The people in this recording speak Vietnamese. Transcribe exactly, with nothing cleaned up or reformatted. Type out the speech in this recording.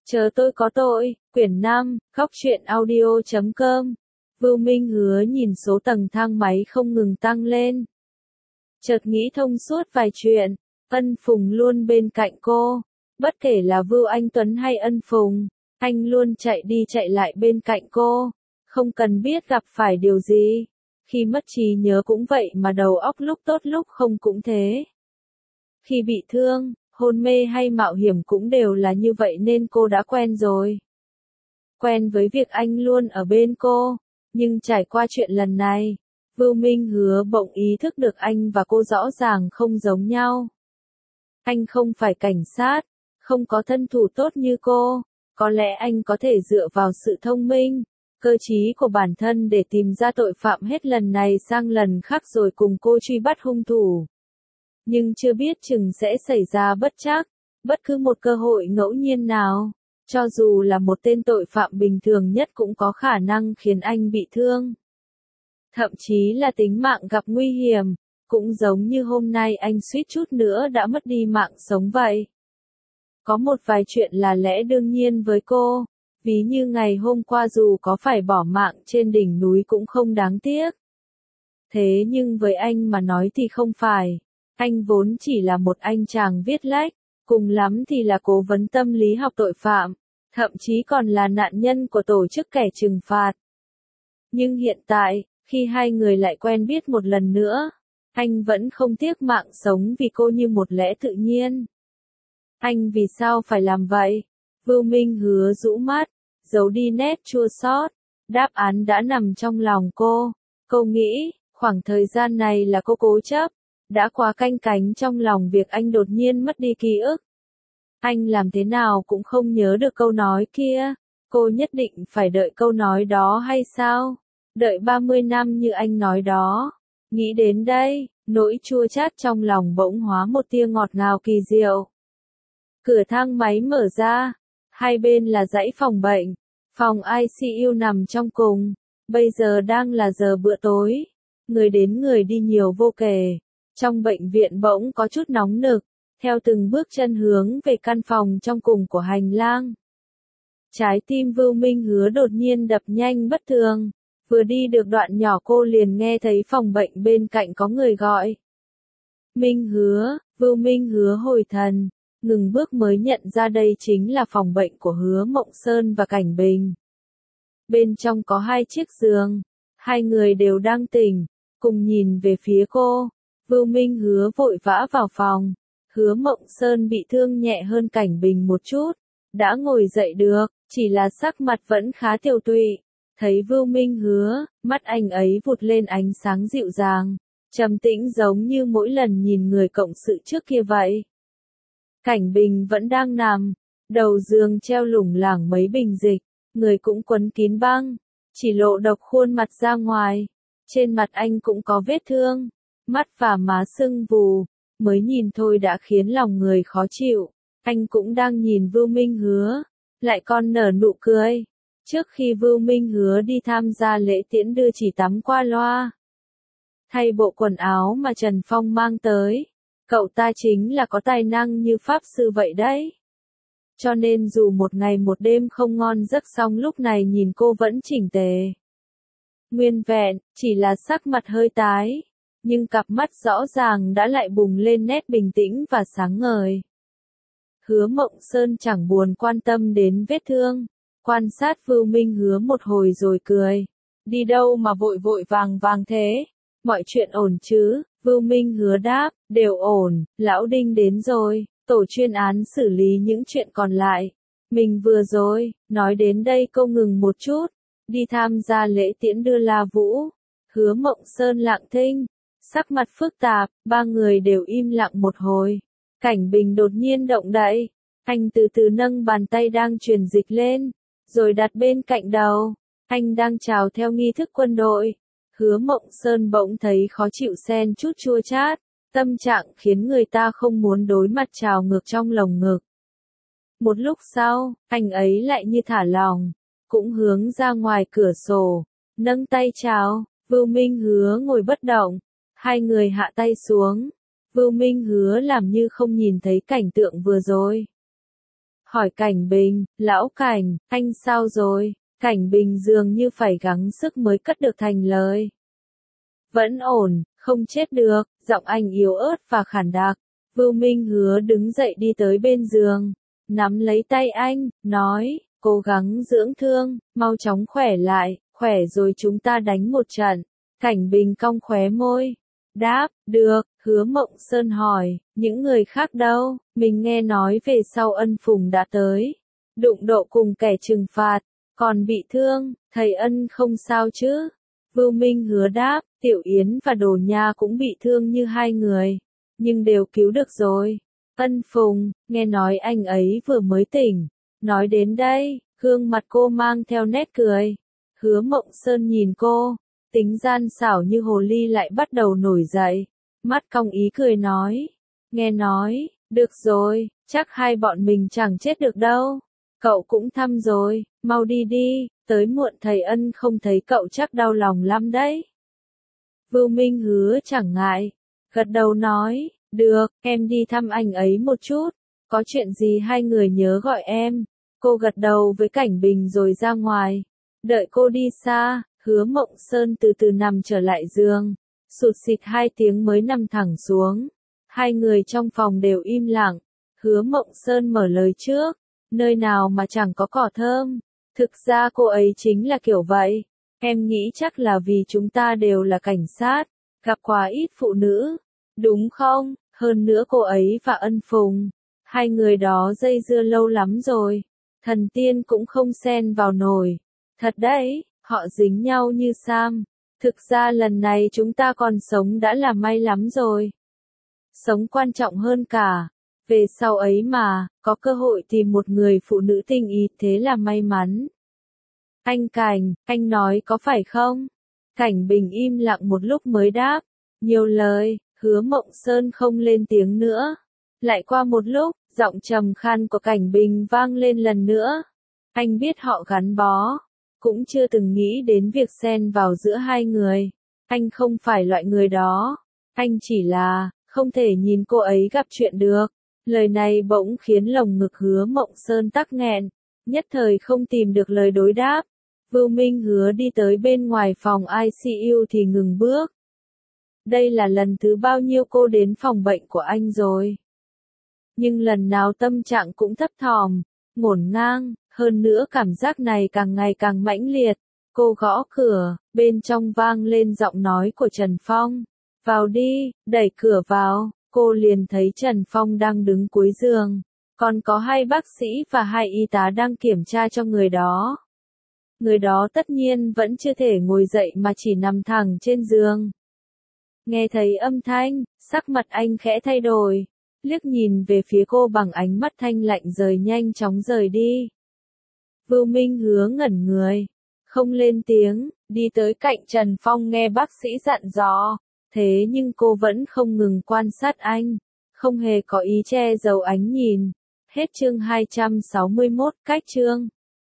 Chờ tôi có tội, quyển năm, góc truyện audio chấm com. Vưu Minh Hứa nhìn số tầng thang máy không ngừng tăng lên. Chợt nghĩ thông suốt vài chuyện, Ân Phùng luôn bên cạnh cô. Bất kể là Vưu Anh Tuấn hay Ân Phùng, anh luôn chạy đi chạy lại bên cạnh cô. Không cần biết gặp phải điều gì. Khi mất trí nhớ cũng vậy mà đầu óc lúc tốt lúc không cũng thế. Khi bị thương, hôn mê hay mạo hiểm cũng đều là như vậy nên cô đã quen rồi. Quen với việc anh luôn ở bên cô, nhưng trải qua chuyện lần này, Vưu Minh Hứa bỗng ý thức được anh và cô rõ ràng không giống nhau. Anh không phải cảnh sát, không có thân thủ tốt như cô, có lẽ anh có thể dựa vào sự thông minh, cơ trí của bản thân để tìm ra tội phạm hết lần này sang lần khác rồi cùng cô truy bắt hung thủ. Nhưng chưa biết chừng sẽ xảy ra bất trắc, bất cứ một cơ hội ngẫu nhiên nào, cho dù là một tên tội phạm bình thường nhất cũng có khả năng khiến anh bị thương. Thậm chí là tính mạng gặp nguy hiểm, cũng giống như hôm nay anh suýt chút nữa đã mất đi mạng sống vậy. Có một vài chuyện là lẽ đương nhiên với cô, ví như ngày hôm qua dù có phải bỏ mạng trên đỉnh núi cũng không đáng tiếc. Thế nhưng với anh mà nói thì không phải. Anh vốn chỉ là một anh chàng viết lách, cùng lắm thì là cố vấn tâm lý học tội phạm, thậm chí còn là nạn nhân của tổ chức kẻ trừng phạt. Nhưng hiện tại, khi hai người lại quen biết một lần nữa, anh vẫn không tiếc mạng sống vì cô như một lẽ tự nhiên. Anh vì sao phải làm vậy? Vưu Minh Hứa rũ mắt, giấu đi nét chua xót. Đáp án đã nằm trong lòng cô. Cô nghĩ, khoảng thời gian này là cô cố chấp. Đã quá canh cánh trong lòng việc anh đột nhiên mất đi ký ức. Anh làm thế nào cũng không nhớ được câu nói kia. Cô nhất định phải đợi câu nói đó hay sao? Đợi ba mươi năm như anh nói đó. Nghĩ đến đây, nỗi chua chát trong lòng bỗng hóa một tia ngọt ngào kỳ diệu. Cửa thang máy mở ra. Hai bên là dãy phòng bệnh. Phòng i xê u nằm trong cùng. Bây giờ đang là giờ bữa tối. Người đến người đi nhiều vô kể. Trong bệnh viện bỗng có chút nóng nực, theo từng bước chân hướng về căn phòng trong cùng của hành lang. Trái tim Vưu Minh Hứa đột nhiên đập nhanh bất thường, vừa đi được đoạn nhỏ cô liền nghe thấy phòng bệnh bên cạnh có người gọi. Minh Hứa, Vưu Minh Hứa hồi thần, ngừng bước mới nhận ra đây chính là phòng bệnh của Hứa Mộng Sơn và Cảnh Bình. Bên trong có hai chiếc giường, hai người đều đang tỉnh, cùng nhìn về phía cô. Vưu Minh Hứa vội vã vào phòng, Hứa Mộng Sơn bị thương nhẹ hơn Cảnh Bình một chút, đã ngồi dậy được, chỉ là sắc mặt vẫn khá tiều tụy. Thấy Vưu Minh Hứa, mắt anh ấy vụt lên ánh sáng dịu dàng, trầm tĩnh giống như mỗi lần nhìn người cộng sự trước kia vậy. Cảnh Bình vẫn đang nằm, đầu giường treo lủng lẳng mấy bình dịch, người cũng quấn kín băng, chỉ lộ độc khuôn mặt ra ngoài, trên mặt anh cũng có vết thương. Mắt và má sưng vù, mới nhìn thôi đã khiến lòng người khó chịu. Anh cũng đang nhìn Vưu Minh Hứa, lại còn nở nụ cười. Trước khi Vưu Minh Hứa đi tham gia lễ tiễn đưa chỉ tắm qua loa. Thay bộ quần áo mà Trần Phong mang tới, cậu ta chính là có tài năng như pháp sư vậy đấy. Cho nên dù một ngày một đêm không ngon giấc xong lúc này nhìn cô vẫn chỉnh tề. Nguyên vẹn, chỉ là sắc mặt hơi tái. Nhưng cặp mắt rõ ràng đã lại bùng lên nét bình tĩnh và sáng ngời. Hứa Mộng Sơn chẳng buồn quan tâm đến vết thương, quan sát Vưu Minh Hứa một hồi rồi cười. Đi đâu mà vội vội vàng vàng thế? Mọi chuyện ổn chứ? Vưu Minh Hứa đáp, đều ổn, lão Đinh đến rồi, tổ chuyên án xử lý những chuyện còn lại. Mình vừa rồi, nói đến đây cô ngừng một chút, đi tham gia lễ tiễn đưa La Vũ. Hứa Mộng Sơn lặng thinh. Sắc mặt phức tạp, ba người đều im lặng một hồi. Cảnh Bình đột nhiên động đậy. Anh từ từ nâng bàn tay đang truyền dịch lên, rồi đặt bên cạnh đầu. Anh đang chào theo nghi thức quân đội. Hứa Mộng Sơn bỗng thấy khó chịu xen chút chua chát. Tâm trạng khiến người ta không muốn đối mặt trào ngược trong lồng ngực. Một lúc sau, anh ấy lại như thả lỏng, cũng hướng ra ngoài cửa sổ, nâng tay chào. Vưu Minh Hứa ngồi bất động. Hai người hạ tay xuống. Vưu Minh Hứa làm như không nhìn thấy cảnh tượng vừa rồi. hỏi Cảnh Bình, lão Cảnh, anh sao rồi? Cảnh Bình dường như phải gắng sức mới cất được thành lời. Vẫn ổn, không chết được, giọng anh yếu ớt và khản đặc. Vưu Minh Hứa đứng dậy đi tới bên giường, nắm lấy tay anh, nói, cố gắng dưỡng thương, mau chóng khỏe lại, khỏe rồi chúng ta đánh một trận. Cảnh Bình cong khóe môi, đáp, được. Hứa Mộng Sơn hỏi, những người khác đâu? Mình nghe nói về sau Ân Phùng đã tới, đụng độ cùng kẻ trừng phạt, còn bị thương, thầy Ân không sao chứ? Vưu Minh Hứa đáp, Tiểu Yến và Đồ Nha cũng bị thương như hai người, nhưng đều cứu được rồi. Ân Phùng, nghe nói anh ấy vừa mới tỉnh. Nói đến đây, gương mặt cô mang theo nét cười. Hứa Mộng Sơn nhìn cô, tính gian xảo như hồ ly lại bắt đầu nổi dậy. Mắt cong ý cười nói, nghe nói, được rồi, chắc hai bọn mình chẳng chết được đâu. Cậu cũng thăm rồi, mau đi đi, tới muộn thầy Ân không thấy cậu chắc đau lòng lắm đấy. Vưu Minh Hứa chẳng ngại, gật đầu nói, được, em đi thăm anh ấy một chút, có chuyện gì hai người nhớ gọi em. Cô gật đầu với Cảnh Bình rồi ra ngoài. Đợi cô đi xa, Hứa Mộng Sơn từ từ nằm trở lại giường, sụt xịt hai tiếng mới nằm thẳng xuống. Hai người trong phòng đều im lặng. Hứa Mộng Sơn mở lời trước, nơi nào mà chẳng có cỏ thơm. Thực ra cô ấy chính là kiểu vậy. Em nghĩ chắc là vì chúng ta đều là cảnh sát, gặp quá ít phụ nữ, đúng không? Hơn nữa cô ấy và Ân Phùng, hai người đó dây dưa lâu lắm rồi. Thần tiên cũng không xen vào nổi. Thật đấy, họ dính nhau như Sam. Thực ra lần này chúng ta còn sống đã là may lắm rồi. Sống quan trọng hơn cả. Về sau ấy mà, có cơ hội tìm một người phụ nữ tình ý thế là may mắn. Anh Cảnh, anh nói có phải không? Cảnh Bình im lặng một lúc mới đáp. Nhiều lời, Hứa Mộng Sơn không lên tiếng nữa. Lại qua một lúc, giọng trầm khan của Cảnh Bình vang lên lần nữa. Anh biết họ gắn bó, cũng chưa từng nghĩ đến việc xen vào giữa hai người. Anh không phải loại người đó. Anh chỉ là, không thể nhìn cô ấy gặp chuyện được. Lời này bỗng khiến lồng ngực Hứa Mộng Sơn tắc nghẹn, nhất thời không tìm được lời đối đáp. Vưu Minh Hứa đi tới bên ngoài phòng i xê u thì ngừng bước. Đây là lần thứ bao nhiêu cô đến phòng bệnh của anh rồi? Nhưng lần nào tâm trạng cũng thấp thỏm, ngổn ngang, hơn nữa cảm giác này càng ngày càng mãnh liệt. Cô gõ cửa, bên trong vang lên giọng nói của Trần Phong. Vào đi, đẩy cửa vào, cô liền thấy Trần Phong đang đứng cuối giường. Còn có hai bác sĩ và hai y tá đang kiểm tra cho người đó. Người đó tất nhiên vẫn chưa thể ngồi dậy mà chỉ nằm thẳng trên giường. Nghe thấy âm thanh, sắc mặt anh khẽ thay đổi, liếc nhìn về phía cô bằng ánh mắt thanh lạnh rồi nhanh chóng rời đi. Vưu Minh Hứa ngẩn người, không lên tiếng, đi tới cạnh Trần Phong nghe bác sĩ dặn dò, thế nhưng cô vẫn không ngừng quan sát anh, không hề có ý che giấu ánh nhìn. Hết chương hai trăm sáu mươi mốt, cách chương.